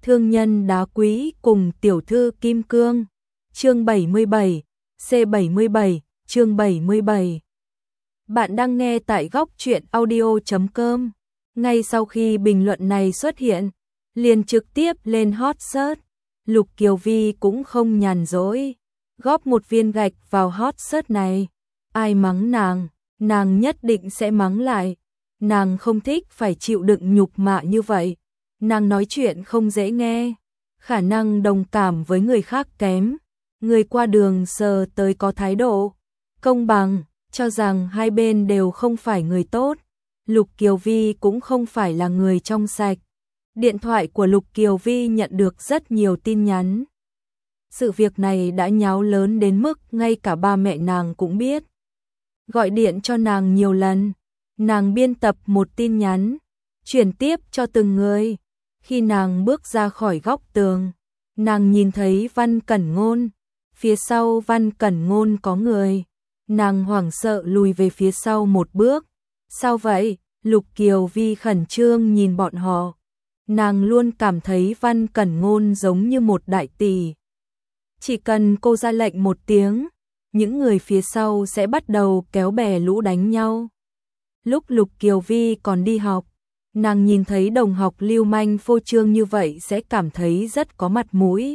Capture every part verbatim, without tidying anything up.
Thương nhân đá quý cùng tiểu thư kim cương. Chương bảy mươi bảy, C bảy mươi bảy, chương bảy mươi bảy. Bạn đang nghe tại góc truyện audio chấm com. Ngay sau khi bình luận này xuất hiện, liền trực tiếp lên hot search. Lục Kiều Vi cũng không nhàn rỗi, góp một viên gạch vào hot search này. Ai mắng nàng, nàng nhất định sẽ mắng lại. Nàng không thích phải chịu đựng nhục mạ như vậy. Nàng nói chuyện không dễ nghe, khả năng đồng cảm với người khác kém. Người qua đường sờ tới có thái độ công bằng, cho rằng hai bên đều không phải người tốt. Lục Kiều Vi cũng không phải là người trong sạch. Điện thoại của Lục Kiều Vi nhận được rất nhiều tin nhắn. Sự việc này đã nháo lớn đến mức ngay cả ba mẹ nàng cũng biết. Gọi điện cho nàng nhiều lần, nàng biên tập một tin nhắn, chuyển tiếp cho từng người. Khi nàng bước ra khỏi góc tường, nàng nhìn thấy Văn Cẩn Ngôn. Phía sau Văn Cẩn Ngôn có người. Nàng hoảng sợ lùi về phía sau một bước. Sao vậy? Lục Kiều Vi khẩn trương nhìn bọn họ. Nàng luôn cảm thấy Văn Cẩn Ngôn giống như một đại tỷ. Chỉ cần cô ra lệnh một tiếng, những người phía sau sẽ bắt đầu kéo bè lũ đánh nhau. Lúc Lục Kiều Vi còn đi học, nàng nhìn thấy đồng học lưu manh phô trương như vậy sẽ cảm thấy rất có mặt mũi.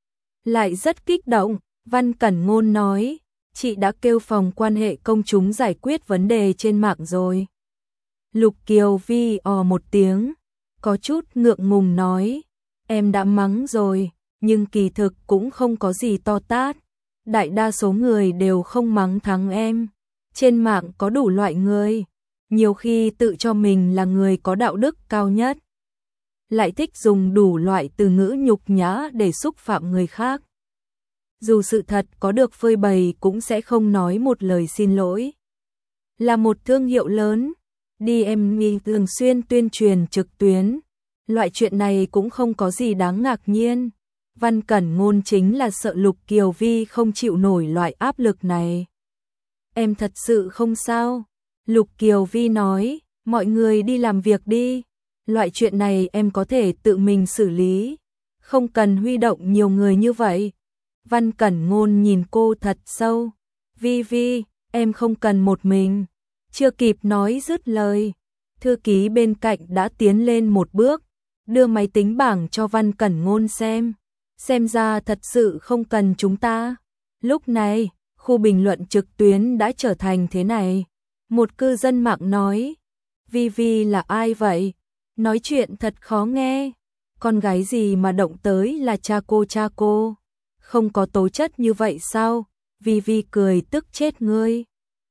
Lại rất kích động, Văn Cẩn Ngôn nói, chị đã kêu phòng quan hệ công chúng giải quyết vấn đề trên mạng rồi. Lục Kiều Vi ò một tiếng, có chút ngượng ngùng nói, em đã mắng rồi, nhưng kỳ thực cũng không có gì to tát. Đại đa số người đều không mắng thắng em. Trên mạng có đủ loại người, nhiều khi tự cho mình là người có đạo đức cao nhất, lại thích dùng đủ loại từ ngữ nhục nhã để xúc phạm người khác. Dù sự thật có được phơi bày cũng sẽ không nói một lời xin lỗi. Là một thương hiệu lớn, đê em vê thường xuyên tuyên truyền trực tuyến, loại chuyện này cũng không có gì đáng ngạc nhiên. Văn Cẩn Ngôn chính là sợ Lục Kiều Vi không chịu nổi loại áp lực này. Em thật sự không sao. Lục Kiều Vi nói, mọi người đi làm việc đi. Loại chuyện này em có thể tự mình xử lý, không cần huy động nhiều người như vậy. Văn Cẩn Ngôn nhìn cô thật sâu. Vi Vi, em không cần một mình. Chưa kịp nói dứt lời, thư ký bên cạnh đã tiến lên một bước, đưa máy tính bảng cho Văn Cẩn Ngôn xem. Xem ra thật sự không cần chúng ta. Lúc này, khu bình luận trực tuyến đã trở thành thế này. Một cư dân mạng nói, Vi Vi là ai vậy? Nói chuyện thật khó nghe. Con gái gì mà động tới là cha cô cha cô? Không có tố chất như vậy sao? Vi Vi cười tức chết ngươi.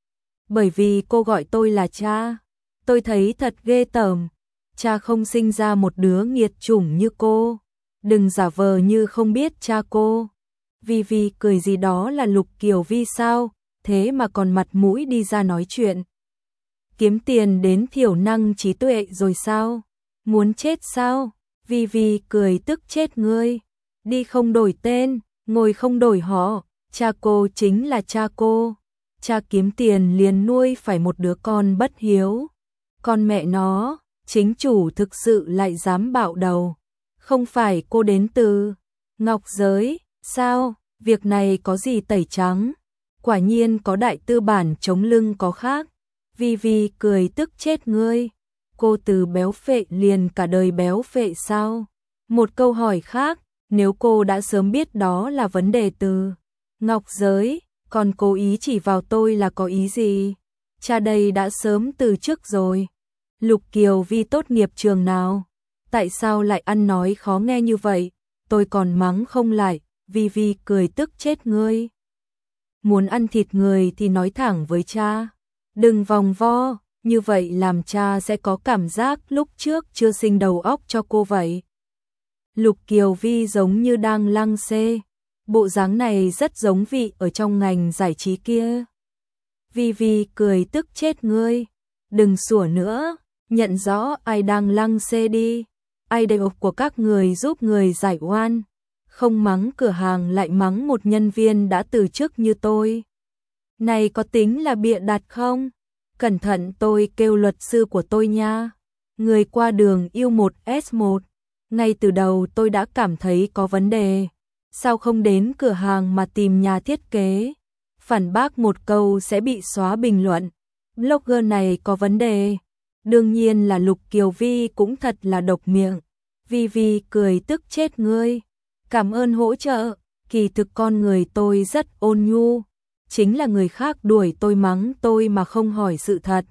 Bởi vì cô gọi tôi là cha. Tôi thấy thật ghê tởm. Cha không sinh ra một đứa nghiệt chủng như cô. Đừng giả vờ như không biết cha cô. Vi Vi cười gì đó là Lục Kiều Vi sao? Thế mà còn mặt mũi đi ra nói chuyện. Kiếm tiền đến thiểu năng trí tuệ rồi sao? Muốn chết sao? Vi Vi cười tức chết ngươi. Đi không đổi tên, ngồi không đổi họ, cha cô chính là cha cô. Cha kiếm tiền liền nuôi phải một đứa con bất hiếu. Con mẹ nó, chính chủ thực sự lại dám bạo đầu. Không phải cô đến từ Ngọc Giới, sao? Việc này có gì tẩy trắng? Quả nhiên có đại tư bản chống lưng có khác. Vi Vi cười tức chết ngươi. Cô từ béo phệ liền cả đời béo phệ sao? Một câu hỏi khác, nếu cô đã sớm biết đó là vấn đề từ Ngọc Giới, còn cố ý chỉ vào tôi là có ý gì? Cha đây đã sớm từ trước rồi. Lục Kiều Vi tốt nghiệp trường nào? Tại sao lại ăn nói khó nghe như vậy? Tôi còn mắng không lại. Vi Vi cười tức chết ngươi. Muốn ăn thịt người thì nói thẳng với cha. Đừng vòng vo, như vậy làm cha sẽ có cảm giác lúc trước chưa sinh đầu óc cho cô vậy. Lục Kiều Vi giống như đang lăng xê. Bộ dáng này rất giống vị ở trong ngành giải trí kia. Vi Vi cười tức chết ngươi. Đừng sủa nữa, nhận rõ ai đang lăng xê đi. Idol của các người giúp người giải oan. Không mắng cửa hàng lại mắng một nhân viên đã từ chức như tôi. Này có tính là bịa đặt không? Cẩn thận tôi kêu luật sư của tôi nha. Người qua đường yêu một ét một. Ngay từ đầu tôi đã cảm thấy có vấn đề. Sao không đến cửa hàng mà tìm nhà thiết kế? Phản bác một câu sẽ bị xóa bình luận. Blogger này có vấn đề. Đương nhiên là Lục Kiều Vi cũng thật là độc miệng. Vi Vi cười tức chết ngươi. Cảm ơn hỗ trợ. Kỳ thực con người tôi rất ôn nhu. Chính là người khác đuổi tôi mắng tôi mà không hỏi sự thật.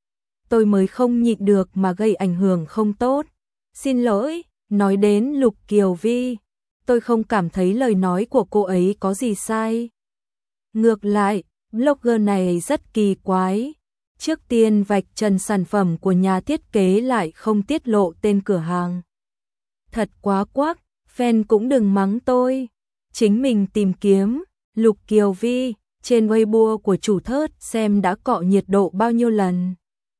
Tôi mới không nhịn được mà gây ảnh hưởng không tốt. Xin lỗi, nói đến Lục Kiều Vi, tôi không cảm thấy lời nói của cô ấy có gì sai. Ngược lại, blogger này rất kỳ quái. Trước tiên vạch trần sản phẩm của nhà thiết kế lại không tiết lộ tên cửa hàng. Thật quá quắc, fan cũng đừng mắng tôi. Chính mình tìm kiếm, Lục Kiều Vi, trên Weibo của chủ thớt xem đã cọ nhiệt độ bao nhiêu lần.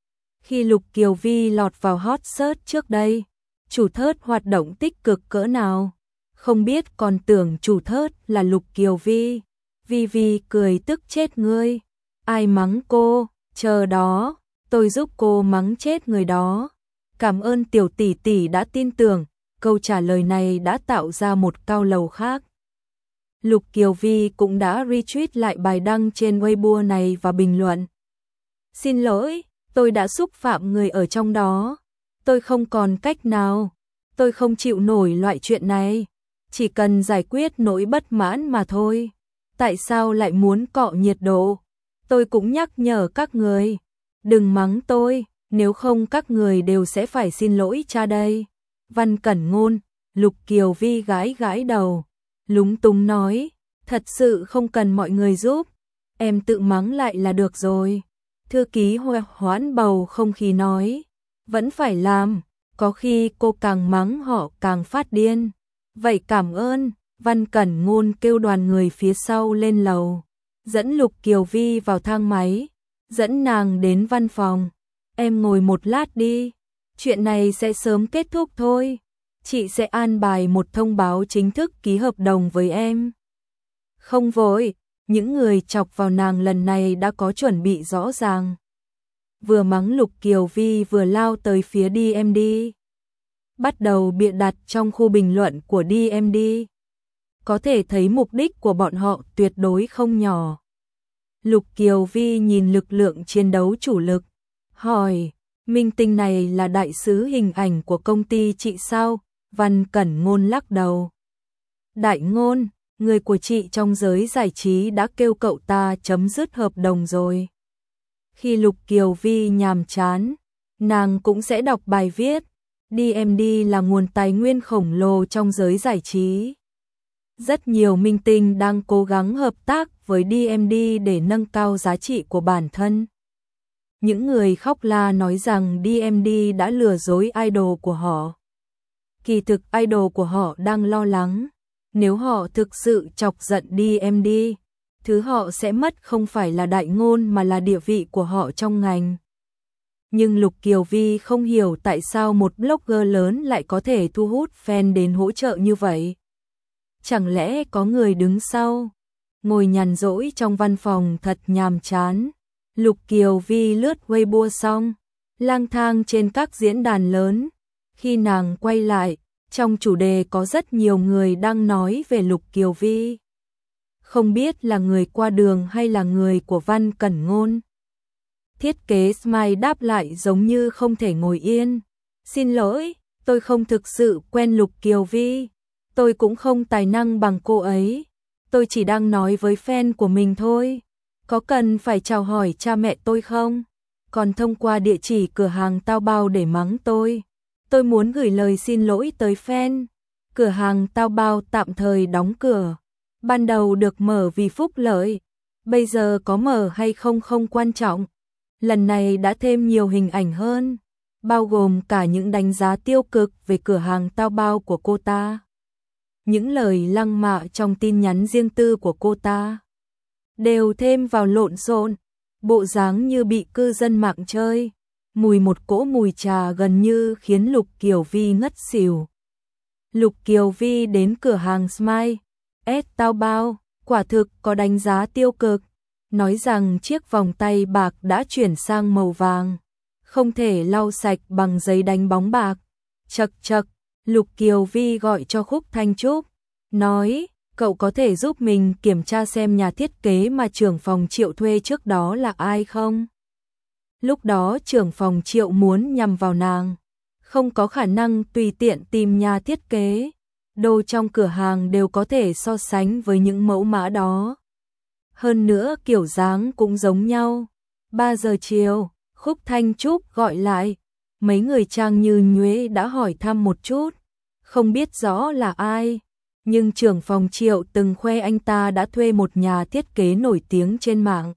Khi Lục Kiều Vi lọt vào hot search trước đây, chủ thớt hoạt động tích cực cỡ nào, không biết còn tưởng chủ thớt là Lục Kiều Vi. Vi Vi cười tức chết ngươi. Ai mắng cô, chờ đó, tôi giúp cô mắng chết người đó. Cảm ơn tiểu tỷ tỷ đã tin tưởng, câu trả lời này đã tạo ra một cao lầu khác. Lục Kiều Vi cũng đã retweet lại bài đăng trên Weibo này và bình luận. Xin lỗi, tôi đã xúc phạm người ở trong đó. Tôi không còn cách nào. Tôi không chịu nổi loại chuyện này. Chỉ cần giải quyết nỗi bất mãn mà thôi. Tại sao lại muốn cọ nhiệt độ? Tôi cũng nhắc nhở các người. Đừng mắng tôi, nếu không các người đều sẽ phải xin lỗi cha đây. Văn Cẩn Ngôn, Lục Kiều Vi gãi gãi đầu. Lúng túng nói, thật sự không cần mọi người giúp. Em tự mắng lại là được rồi. Thư ký Hoa hoãn bầu không khí nói, vẫn phải làm, có khi cô càng mắng họ càng phát điên. Vậy cảm ơn, Văn Cẩn Ngôn kêu đoàn người phía sau lên lầu, dẫn Lục Kiều Vi vào thang máy, dẫn nàng đến văn phòng. Em ngồi một lát đi, chuyện này sẽ sớm kết thúc thôi. Chị sẽ an bài một thông báo chính thức ký hợp đồng với em. Không vội. Những người chọc vào nàng lần này đã có chuẩn bị rõ ràng. Vừa mắng Lục Kiều Vi vừa lao tới phía đê em đê. Bắt đầu bịa đặt trong khu bình luận của đê em đê. Có thể thấy mục đích của bọn họ tuyệt đối không nhỏ. Lục Kiều Vi nhìn lực lượng chiến đấu chủ lực. Hỏi, minh tinh này là đại sứ hình ảnh của công ty chị sao? Văn Cẩn Ngôn lắc đầu. Đại Ngôn, người của chị trong giới giải trí đã kêu cậu ta chấm dứt hợp đồng rồi. Khi Lục Kiều Vi nhàm chán, nàng cũng sẽ đọc bài viết. đê em đê là nguồn tài nguyên khổng lồ trong giới giải trí. Rất nhiều minh tinh đang cố gắng hợp tác với đê em đê để nâng cao giá trị của bản thân. Những người khóc la nói rằng đê em đê đã lừa dối idol của họ. Kỳ thực idol của họ đang lo lắng. Nếu họ thực sự chọc giận đê em đê, thứ họ sẽ mất không phải là Đại Ngôn mà là địa vị của họ trong ngành. Nhưng Lục Kiều Vi không hiểu tại sao một blogger lớn lại có thể thu hút fan đến hỗ trợ như vậy. Chẳng lẽ có người đứng sau? Ngồi nhàn rỗi trong văn phòng thật nhàm chán. Lục Kiều Vi lướt Weibo xong, lang thang trên các diễn đàn lớn. Khi nàng quay lại, trong chủ đề có rất nhiều người đang nói về Lục Kiều Vi. Không biết là người qua đường hay là người của Văn Cẩn Ngôn. Thiết kế Smile đáp lại giống như không thể ngồi yên. Xin lỗi, tôi không thực sự quen Lục Kiều Vi. Tôi cũng không tài năng bằng cô ấy. Tôi chỉ đang nói với fan của mình thôi. Có cần phải chào hỏi cha mẹ tôi không? Còn thông qua địa chỉ cửa hàng Tao Bao để mắng tôi. Tôi muốn gửi lời xin lỗi tới fan. Cửa hàng Tao Bao tạm thời đóng cửa. Ban đầu được mở vì phúc lợi. Bây giờ có mở hay không không quan trọng. Lần này đã thêm nhiều hình ảnh hơn, bao gồm cả những đánh giá tiêu cực về cửa hàng Tao Bao của cô ta. Những lời lăng mạ trong tin nhắn riêng tư của cô ta đều thêm vào lộn xộn, bộ dáng như bị cư dân mạng chơi. Mùi một cỗ mùi trà gần như khiến Lục Kiều Vi ngất xỉu. Lục Kiều Vi đến cửa hàng Smile S Tao Bao, quả thực có đánh giá tiêu cực, nói rằng chiếc vòng tay bạc đã chuyển sang màu vàng, không thể lau sạch bằng giấy đánh bóng bạc. Chậc chậc, Lục Kiều Vi gọi cho Khúc Thanh Trúc, nói, cậu có thể giúp mình kiểm tra xem nhà thiết kế mà trưởng phòng Triệu thuê trước đó là ai không? Lúc đó trưởng phòng Triệu muốn nhằm vào nàng, không có khả năng tùy tiện tìm nhà thiết kế, đồ trong cửa hàng đều có thể so sánh với những mẫu mã đó. Hơn nữa kiểu dáng cũng giống nhau. ba giờ chiều, Khúc Thanh Trúc gọi lại, mấy người Trang Như Nhuế đã hỏi thăm một chút, không biết rõ là ai, nhưng trưởng phòng Triệu từng khoe anh ta đã thuê một nhà thiết kế nổi tiếng trên mạng.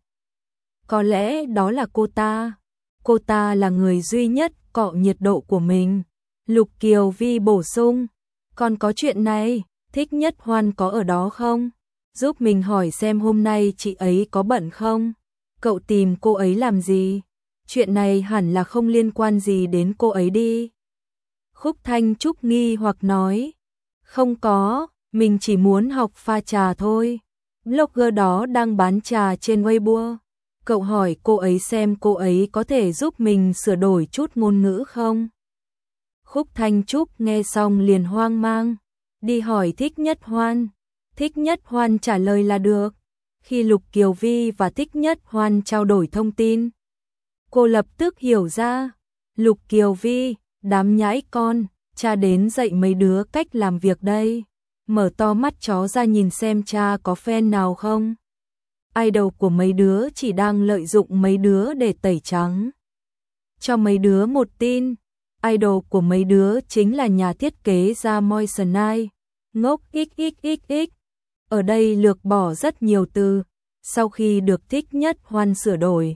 Có lẽ đó là cô ta. Cô ta là người duy nhất cọ nhiệt độ của mình. Lục Kiều Vi bổ sung, còn có chuyện này, Thích Nhất Hoan có ở đó không? Giúp mình hỏi xem hôm nay chị ấy có bận không? Cậu tìm cô ấy làm gì? Chuyện này hẳn là không liên quan gì đến cô ấy đi. Khúc Thanh Trúc nghi hoặc nói, không có, mình chỉ muốn học pha trà thôi. Blogger đó đang bán trà trên Weibo. Cậu hỏi cô ấy xem cô ấy có thể giúp mình sửa đổi chút ngôn ngữ không? Khúc Thanh Trúc nghe xong liền hoang mang, đi hỏi Thích Nhất Hoan. Thích Nhất Hoan trả lời là được. Khi Lục Kiều Vi và Thích Nhất Hoan trao đổi thông tin, cô lập tức hiểu ra. Lục Kiều Vi, đám nhãi con, cha đến dạy mấy đứa cách làm việc đây. Mở to mắt chó ra nhìn xem cha có fan nào không. Idol của mấy đứa chỉ đang lợi dụng mấy đứa để tẩy trắng. Cho mấy đứa một tin, idol của mấy đứa chính là nhà thiết kế ra Moissanite. Ngốc xxxx. Ở đây lược bỏ rất nhiều từ, sau khi được Thích Nhất Hoan sửa đổi.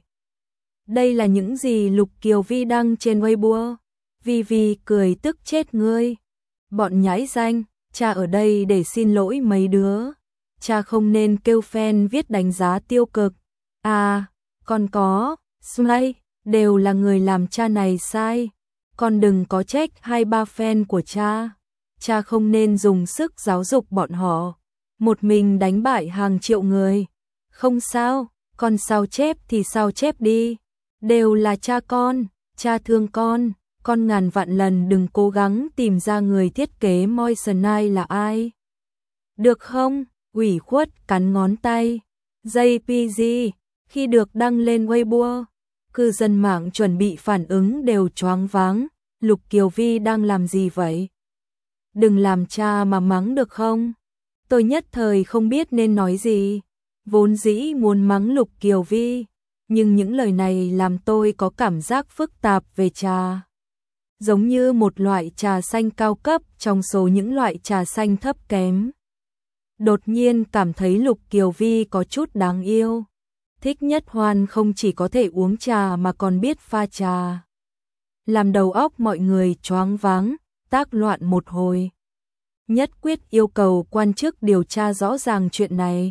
Đây là những gì Lục Kiều Vi đăng trên Weibo. Vi Vi cười tức chết ngươi. Bọn nhãi danh, cha ở đây để xin lỗi mấy đứa. Cha không nên kêu fan viết đánh giá tiêu cực. À, còn có, Smile, đều là người làm cha này sai. Con đừng có trách hai ba fan của cha. Cha không nên dùng sức giáo dục bọn họ. Một mình đánh bại hàng triệu người. Không sao, con sao chép thì sao chép đi. Đều là cha con, cha thương con. Con ngàn vạn lần đừng cố gắng tìm ra người thiết kế Moissanite là ai. Được không? Ủy khuất cắn ngón tay. gi pê giê, khi được đăng lên Weibo, cư dân mạng chuẩn bị phản ứng đều choáng váng. Lục Kiều Vi đang làm gì vậy? Đừng làm cha mà mắng được không? Tôi nhất thời không biết nên nói gì. Vốn dĩ muốn mắng Lục Kiều Vi, nhưng những lời này làm tôi có cảm giác phức tạp về trà. Giống như một loại trà xanh cao cấp trong số những loại trà xanh thấp kém. Đột nhiên cảm thấy Lục Kiều Vi có chút đáng yêu. Thích Nhất Hoan không chỉ có thể uống trà mà còn biết pha trà. Làm đầu óc mọi người choáng váng, tác loạn một hồi. Nhất quyết yêu cầu quan chức điều tra rõ ràng chuyện này.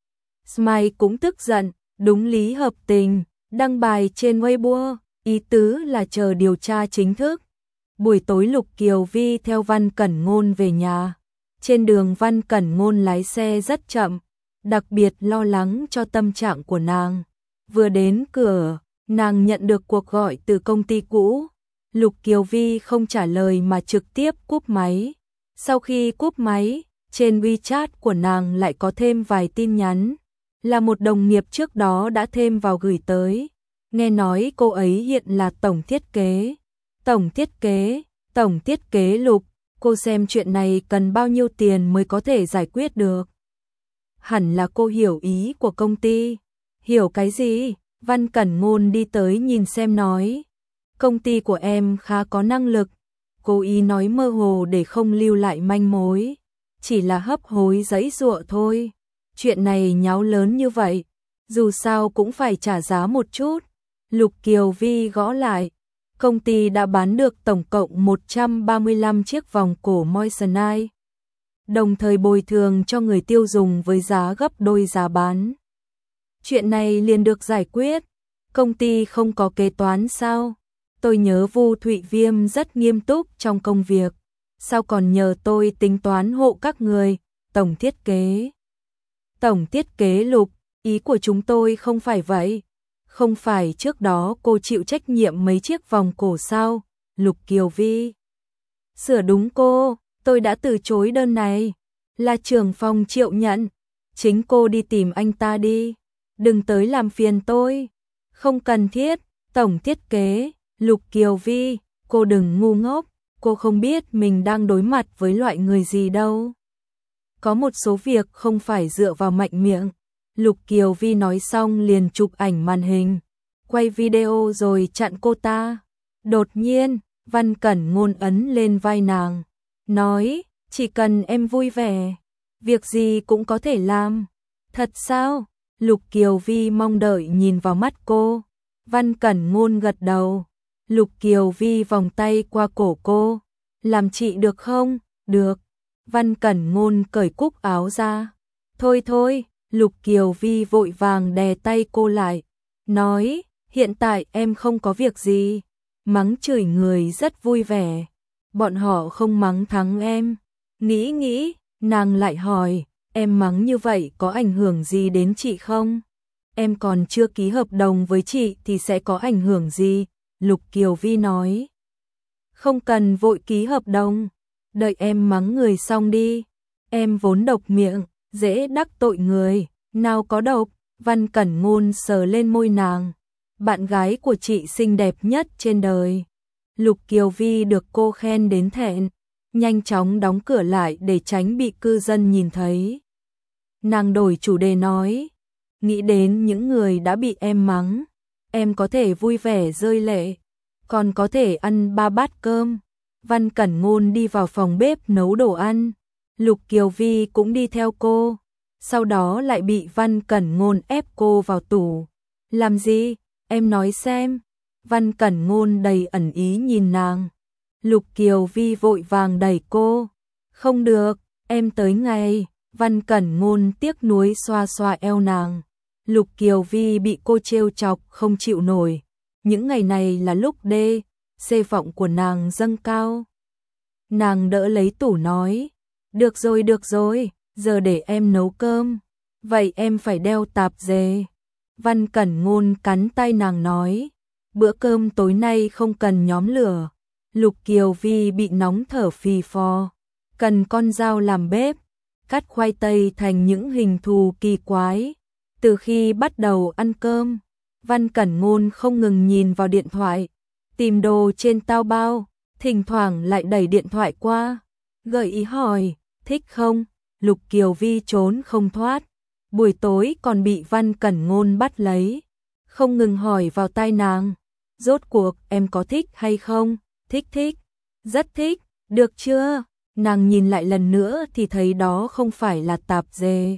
Smile cũng tức giận, đúng lý hợp tình, đăng bài trên Weibo, ý tứ là chờ điều tra chính thức. Buổi tối Lục Kiều Vi theo Văn Cẩn Ngôn về nhà. Trên đường Văn Cẩn Ngôn lái xe rất chậm, đặc biệt lo lắng cho tâm trạng của nàng. Vừa đến cửa, nàng nhận được cuộc gọi từ công ty cũ. Lục Kiều Vi không trả lời mà trực tiếp cúp máy. Sau khi cúp máy, trên WeChat của nàng lại có thêm vài tin nhắn. Là một đồng nghiệp trước đó đã thêm vào gửi tới. Nghe nói cô ấy hiện là tổng thiết kế. Tổng thiết kế, tổng thiết kế Lục, cô xem chuyện này cần bao nhiêu tiền mới có thể giải quyết được. Hẳn là cô hiểu ý của công ty. Hiểu cái gì? Văn Cẩn Ngôn đi tới nhìn xem nói. Công ty của em khá có năng lực. Cố ý nói mơ hồ để không lưu lại manh mối. Chỉ là hấp hối giãy giụa thôi. Chuyện này nháo lớn như vậy, dù sao cũng phải trả giá một chút. Lục Kiều Vi gõ lại. Công ty đã bán được tổng cộng một trăm ba mươi lăm chiếc vòng cổ Moissanite, đồng thời bồi thường cho người tiêu dùng với giá gấp đôi giá bán. Chuyện này liền được giải quyết. Công ty không có kế toán sao? Tôi nhớ Vu Thụy Viêm rất nghiêm túc trong công việc. Sao còn nhờ tôi tính toán hộ các người? Tổng thiết kế. Tổng thiết kế Lục, ý của chúng tôi không phải vậy. Không phải trước đó cô chịu trách nhiệm mấy chiếc vòng cổ sao? Lục Kiều Vi Sửa đúng cô, tôi đã từ chối đơn này. Là trưởng phòng Triệu nhận. Chính cô đi tìm anh ta đi. Đừng tới làm phiền tôi. Không cần thiết. Tổng thiết kế, Lục Kiều Vi, cô đừng ngu ngốc. Cô không biết mình đang đối mặt với loại người gì đâu. Có một số việc không phải dựa vào mạnh miệng. Lục Kiều Vi nói xong liền chụp ảnh màn hình, quay video rồi chặn cô ta. Đột nhiên, Văn Cẩn Ngôn ấn lên vai nàng, nói, chỉ cần em vui vẻ, việc gì cũng có thể làm. Thật sao? Lục Kiều Vi mong đợi nhìn vào mắt cô. Văn Cẩn Ngôn gật đầu. Lục Kiều Vi vòng tay qua cổ cô. Làm chị được không? Được. Văn Cẩn Ngôn cởi cúc áo ra. Thôi thôi, Lục Kiều Vi vội vàng đè tay cô lại. Nói, hiện tại em không có việc gì. Mắng chửi người rất vui vẻ. Bọn họ không mắng thắng em. Nghĩ nghĩ, nàng lại hỏi, em mắng như vậy có ảnh hưởng gì đến chị không? Em còn chưa ký hợp đồng với chị thì sẽ có ảnh hưởng gì? Lục Kiều Vi nói. Không cần vội ký hợp đồng. Đợi em mắng người xong đi. Em vốn độc miệng, dễ đắc tội người. Nào có độc. Văn Cẩn Ngôn sờ lên môi nàng. Bạn gái của chị xinh đẹp nhất trên đời. Lục Kiều Vi được cô khen đến thẹn. Nhanh chóng đóng cửa lại để tránh bị cư dân nhìn thấy. Nàng đổi chủ đề nói. Nghĩ đến những người đã bị em mắng. Em có thể vui vẻ rơi lệ. Còn có thể ăn ba bát cơm. Văn Cẩn Ngôn đi vào phòng bếp nấu đồ ăn. Lục Kiều Vi cũng đi theo cô. Sau đó lại bị Văn Cẩn Ngôn ép cô vào tủ. Làm gì? Em nói xem. Văn Cẩn Ngôn đầy ẩn ý nhìn nàng. Lục Kiều Vi vội vàng đẩy cô. Không được, em tới ngay. Văn Cẩn Ngôn tiếc nuối xoa xoa eo nàng. Lục Kiều Vi bị cô trêu chọc không chịu nổi. Những ngày này là lúc đê, xê vọng của nàng dâng cao. Nàng đỡ lấy tủ nói. Được rồi được rồi, giờ để em nấu cơm. Vậy em phải đeo tạp dề. Văn Cẩn Ngôn cắn tay nàng nói. Bữa cơm tối nay không cần nhóm lửa. Lục Kiều Vi bị nóng thở phì phò. Cần con dao làm bếp. Cắt khoai tây thành những hình thù kỳ quái. Từ khi bắt đầu ăn cơm, Văn Cẩn Ngôn không ngừng nhìn vào điện thoại. Tìm đồ trên tao bao. Thỉnh thoảng lại đẩy điện thoại qua. Gợi ý hỏi, thích không? Lục Kiều Vi trốn không thoát. Buổi tối còn bị Văn Cẩn Ngôn bắt lấy. Không ngừng hỏi vào tai nàng. Rốt cuộc em có thích hay không? Thích thích. Rất thích. Được chưa? Nàng nhìn lại lần nữa thì thấy đó không phải là tạp dề.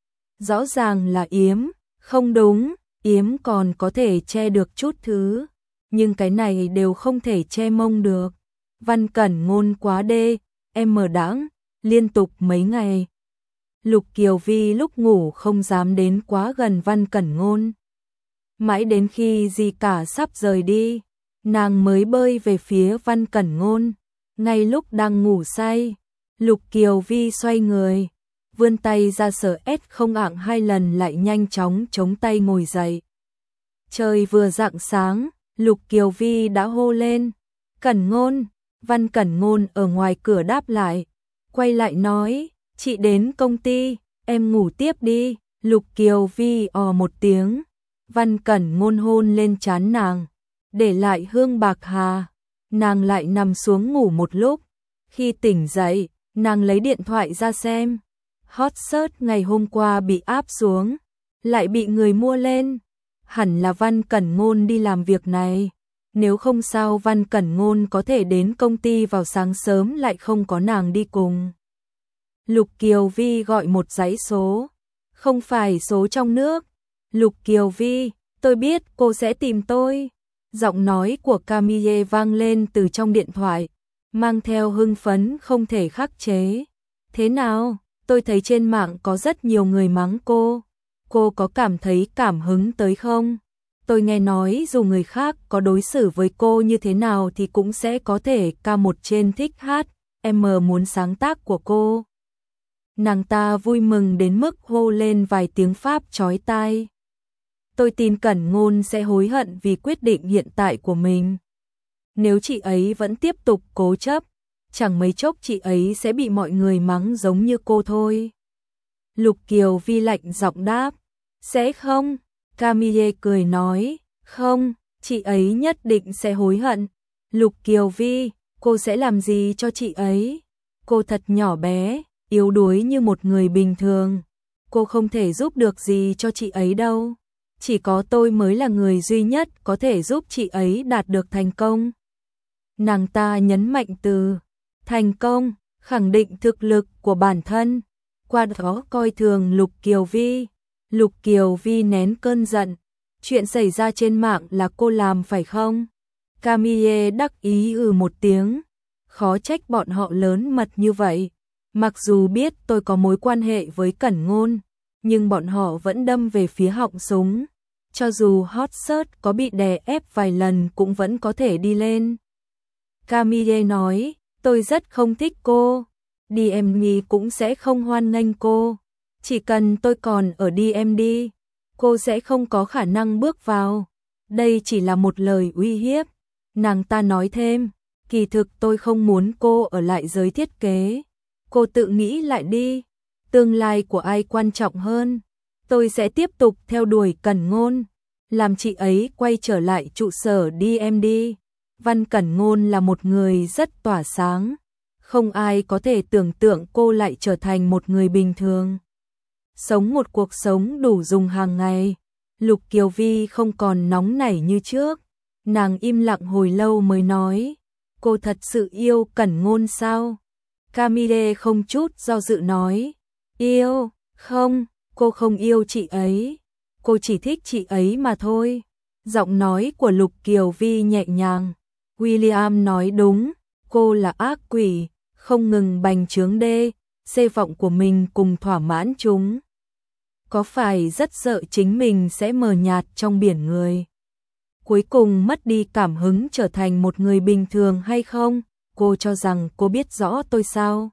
Rõ ràng là yếm. Không đúng. Yếm còn có thể che được chút thứ. Nhưng cái này đều không thể che mông được. Văn Cẩn Ngôn quá đê. Em mờ đãng. Liên tục mấy ngày. Lục Kiều Vi lúc ngủ không dám đến quá gần Văn Cẩn Ngôn. Mãi đến khi gì cả sắp rời đi, nàng mới bơi về phía Văn Cẩn Ngôn. Ngay lúc đang ngủ say, Lục Kiều Vi xoay người, vươn tay ra sờ ét không ạng hai lần lại nhanh chóng chống tay ngồi dậy. Trời vừa rạng sáng, Lục Kiều Vi đã hô lên. Cẩn Ngôn. Văn Cẩn Ngôn ở ngoài cửa đáp lại. Quay lại nói, chị đến công ty, em ngủ tiếp đi. Lục Kiều Vi ò một tiếng. Văn Cẩn Ngôn hôn lên trán nàng, để lại hương bạc hà. Nàng lại nằm xuống ngủ một lúc. Khi tỉnh dậy, nàng lấy điện thoại ra xem. Hot search ngày hôm qua bị áp xuống, lại bị người mua lên. Hẳn là Văn Cẩn Ngôn đi làm việc này. Nếu không sao Văn Cẩn Ngôn có thể đến công ty vào sáng sớm lại không có nàng đi cùng. Lục Kiều Vi gọi một dãy số. Không phải số trong nước. Lục Kiều Vi, tôi biết cô sẽ tìm tôi. Giọng nói của Camille vang lên từ trong điện thoại, mang theo hưng phấn không thể khắc chế. Thế nào? Tôi thấy trên mạng có rất nhiều người mắng cô. Cô có cảm thấy cảm hứng tới không? Tôi nghe nói dù người khác có đối xử với cô như thế nào thì cũng sẽ có thể ca một trên thích hát. Em muốn sáng tác của cô. Nàng ta vui mừng đến mức hô lên vài tiếng Pháp chói tai. Tôi tin Cẩn Ngôn sẽ hối hận vì quyết định hiện tại của mình. Nếu chị ấy vẫn tiếp tục cố chấp, chẳng mấy chốc chị ấy sẽ bị mọi người mắng giống như cô thôi. Lục Kiều Vi lạnh giọng đáp, sẽ không, Camille cười nói, không, chị ấy nhất định sẽ hối hận. Lục Kiều Vi, cô sẽ làm gì cho chị ấy? Cô thật nhỏ bé, yếu đuối như một người bình thường. Cô không thể giúp được gì cho chị ấy đâu. Chỉ có tôi mới là người duy nhất có thể giúp chị ấy đạt được thành công. Nàng ta nhấn mạnh từ thành công, khẳng định thực lực của bản thân, qua đó coi thường Lục Kiều Vi. Lục Kiều Vi nén cơn giận, chuyện xảy ra trên mạng là cô làm phải không? Camille đắc ý ừ một tiếng, khó trách bọn họ lớn mật như vậy. Mặc dù biết tôi có mối quan hệ với Cẩn Ngôn, nhưng bọn họ vẫn đâm về phía họng súng. Cho dù hot search có bị đè ép vài lần cũng vẫn có thể đi lên. Camille nói, tôi rất không thích cô, đê em đê cũng sẽ không hoan nghênh cô. Chỉ cần tôi còn ở đê em đê, cô sẽ không có khả năng bước vào. Đây chỉ là một lời uy hiếp. Nàng ta nói thêm, kỳ thực tôi không muốn cô ở lại giới thiết kế. Cô tự nghĩ lại đi, tương lai của ai quan trọng hơn. Tôi sẽ tiếp tục theo đuổi Cẩn Ngôn, làm chị ấy quay trở lại trụ sở đê em đê. Văn Cẩn Ngôn là một người rất tỏa sáng, không ai có thể tưởng tượng cô lại trở thành một người bình thường. Sống một cuộc sống đủ dùng hàng ngày. Lục Kiều Vi không còn nóng nảy như trước. Nàng im lặng hồi lâu mới nói, cô thật sự yêu Cẩn Ngôn sao? Camille không chút do dự nói, yêu, không, cô không yêu chị ấy, cô chỉ thích chị ấy mà thôi. Giọng nói của Lục Kiều Vi nhẹ nhàng. William nói đúng, cô là ác quỷ, không ngừng bành trướng đê, xê vọng của mình cùng thỏa mãn chúng. Có phải rất sợ chính mình sẽ mờ nhạt trong biển người, cuối cùng mất đi cảm hứng trở thành một người bình thường hay không? Cô cho rằng cô biết rõ tôi sao?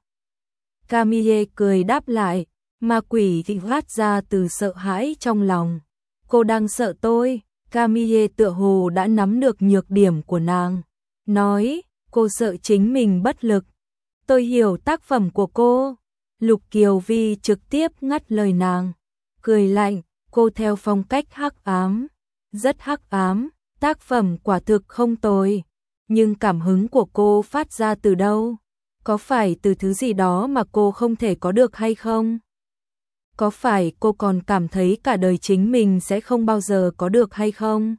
Camille cười đáp lại, ma quỷ thì phát ra từ sợ hãi trong lòng. Cô đang sợ tôi. Camille tựa hồ đã nắm được nhược điểm của nàng, nói, cô sợ chính mình bất lực. Tôi hiểu tác phẩm của cô. Lục Kiều Vi trực tiếp ngắt lời nàng, cười lạnh, cô theo phong cách hắc ám, rất hắc ám, tác phẩm quả thực không tồi, nhưng cảm hứng của cô phát ra từ đâu? Có phải từ thứ gì đó mà cô không thể có được hay không? Có phải cô còn cảm thấy cả đời chính mình sẽ không bao giờ có được hay không?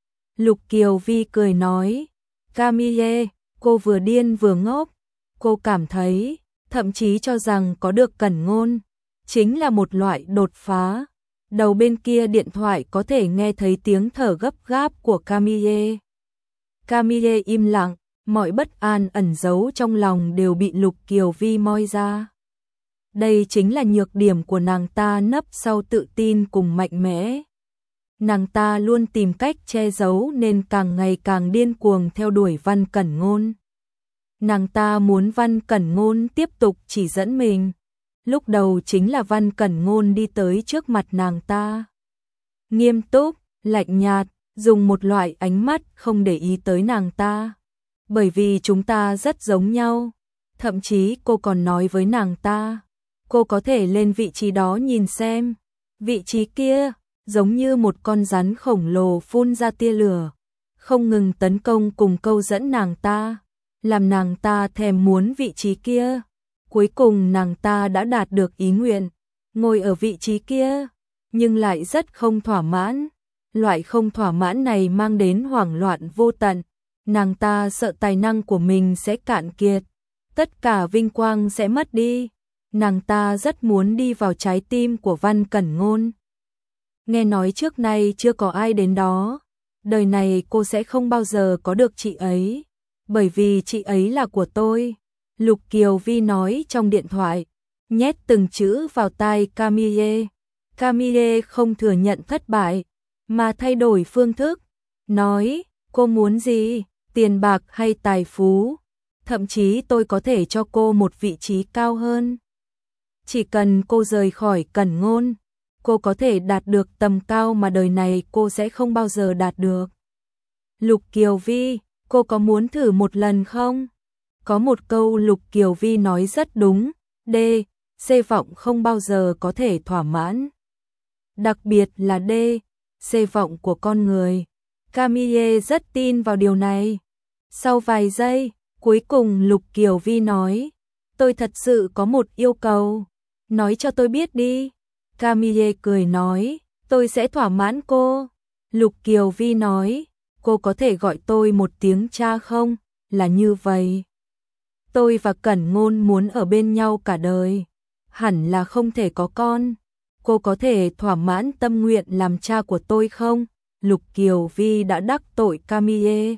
Lục Kiều Vi cười nói, Camille, cô vừa điên vừa ngốc. Cô cảm thấy, thậm chí cho rằng có được Cẩn Ngôn chính là một loại đột phá. Đầu bên kia điện thoại có thể nghe thấy tiếng thở gấp gáp của Camille. Camille im lặng, mọi bất an ẩn giấu trong lòng đều bị Lục Kiều Vi moi ra. Đây chính là nhược điểm của nàng ta nấp sau tự tin cùng mạnh mẽ. Nàng ta luôn tìm cách che giấu nên càng ngày càng điên cuồng theo đuổi Văn Cẩn Ngôn. Nàng ta muốn Văn Cẩn Ngôn tiếp tục chỉ dẫn mình. Lúc đầu chính là Văn Cẩn Ngôn đi tới trước mặt nàng ta, nghiêm túc, lạnh nhạt, dùng một loại ánh mắt không để ý tới nàng ta. Bởi vì chúng ta rất giống nhau. Thậm chí cô còn nói với nàng ta, cô có thể lên vị trí đó nhìn xem. Vị trí kia, giống như một con rắn khổng lồ phun ra tia lửa, không ngừng tấn công cùng câu dẫn nàng ta, làm nàng ta thèm muốn vị trí kia. Cuối cùng nàng ta đã đạt được ý nguyện, ngồi ở vị trí kia, nhưng lại rất không thỏa mãn. Loại không thỏa mãn này mang đến hoảng loạn vô tận. Nàng ta sợ tài năng của mình sẽ cạn kiệt, tất cả vinh quang sẽ mất đi. Nàng ta rất muốn đi vào trái tim của Văn Cẩn Ngôn. Nghe nói trước nay chưa có ai đến đó. Đời này cô sẽ không bao giờ có được chị ấy, bởi vì chị ấy là của tôi. Lục Kiều Vi nói trong điện thoại, nhét từng chữ vào tai Camille. Camille không thừa nhận thất bại, mà thay đổi phương thức, nói, cô muốn gì, tiền bạc hay tài phú? Thậm chí tôi có thể cho cô một vị trí cao hơn. Chỉ cần cô rời khỏi Cẩn Ngôn, cô có thể đạt được tầm cao mà đời này cô sẽ không bao giờ đạt được. Lục Kiều Vi, cô có muốn thử một lần không? Có một câu Lục Kiều Vi nói rất đúng, D, C vọng không bao giờ có thể thỏa mãn. Đặc biệt là D, C vọng của con người. Camille rất tin vào điều này. Sau vài giây, cuối cùng Lục Kiều Vi nói, tôi thật sự có một yêu cầu. Nói cho tôi biết đi. Camille cười nói, tôi sẽ thỏa mãn cô. Lục Kiều Vi nói, cô có thể gọi tôi một tiếng cha không? Là như vậy. Tôi và Cẩn Ngôn muốn ở bên nhau cả đời. Hẳn là không thể có con. Cô có thể thỏa mãn tâm nguyện làm cha của tôi không? Lục Kiều Vi đã đắc tội Camille.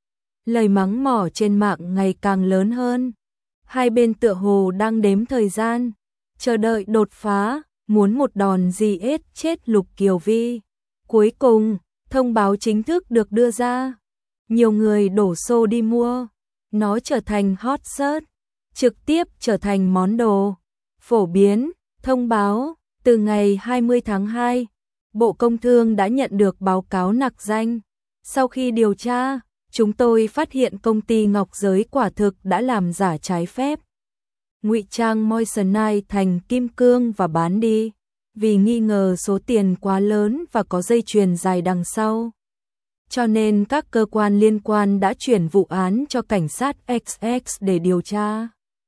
Lời mắng mỏ trên mạng ngày càng lớn hơn. Hai bên tựa hồ đang đếm thời gian, chờ đợi đột phá, muốn một đòn gì ết chết Lục Kiều Vi. Cuối cùng, thông báo chính thức được đưa ra. Nhiều người đổ xô đi mua. Nó trở thành hot search, trực tiếp trở thành món đồ phổ biến. Thông báo, từ ngày hai mươi tháng hai, Bộ Công Thương đã nhận được báo cáo nặc danh. Sau khi điều tra, chúng tôi phát hiện công ty Ngọc Giới quả thực đã làm giả trái phép, ngụy trang moissanite thành kim cương và bán đi. Vì nghi ngờ số tiền quá lớn và có dây chuyền dài đằng sau, cho nên các cơ quan liên quan đã chuyển vụ án cho cảnh sát ích ích để điều tra.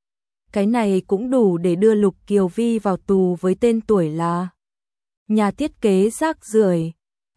Cái này cũng đủ để đưa Lục Kiều Vi vào tù với tên tuổi là nhà thiết kế rác rưởi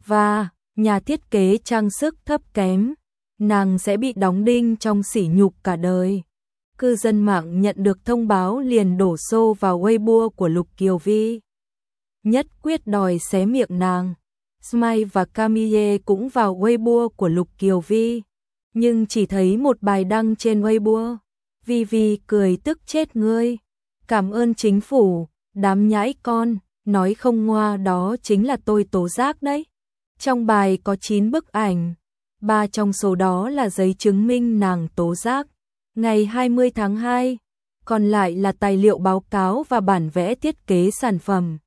và nhà thiết kế trang sức thấp kém. Nàng sẽ bị đóng đinh trong sỉ nhục cả đời. Cư dân mạng nhận được thông báo liền đổ xô vào Weibo của Lục Kiều Vi, nhất quyết đòi xé miệng nàng. Smile và Camille cũng vào Weibo của Lục Kiều Vi, nhưng chỉ thấy một bài đăng trên Weibo. Vi Vi cười tức chết ngươi. Cảm ơn chính phủ, đám nhãi con, nói không ngoa đó chính là tôi tố giác đấy. Trong bài có chín bức ảnh, ba trong số đó là giấy chứng minh nàng tố giác. Ngày hai mươi tháng hai, còn lại là tài liệu báo cáo và bản vẽ thiết kế sản phẩm.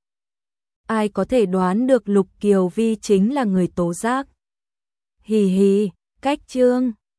Ai có thể đoán được Lục Kiều Vi chính là người tố giác? Hì hì, cách chương.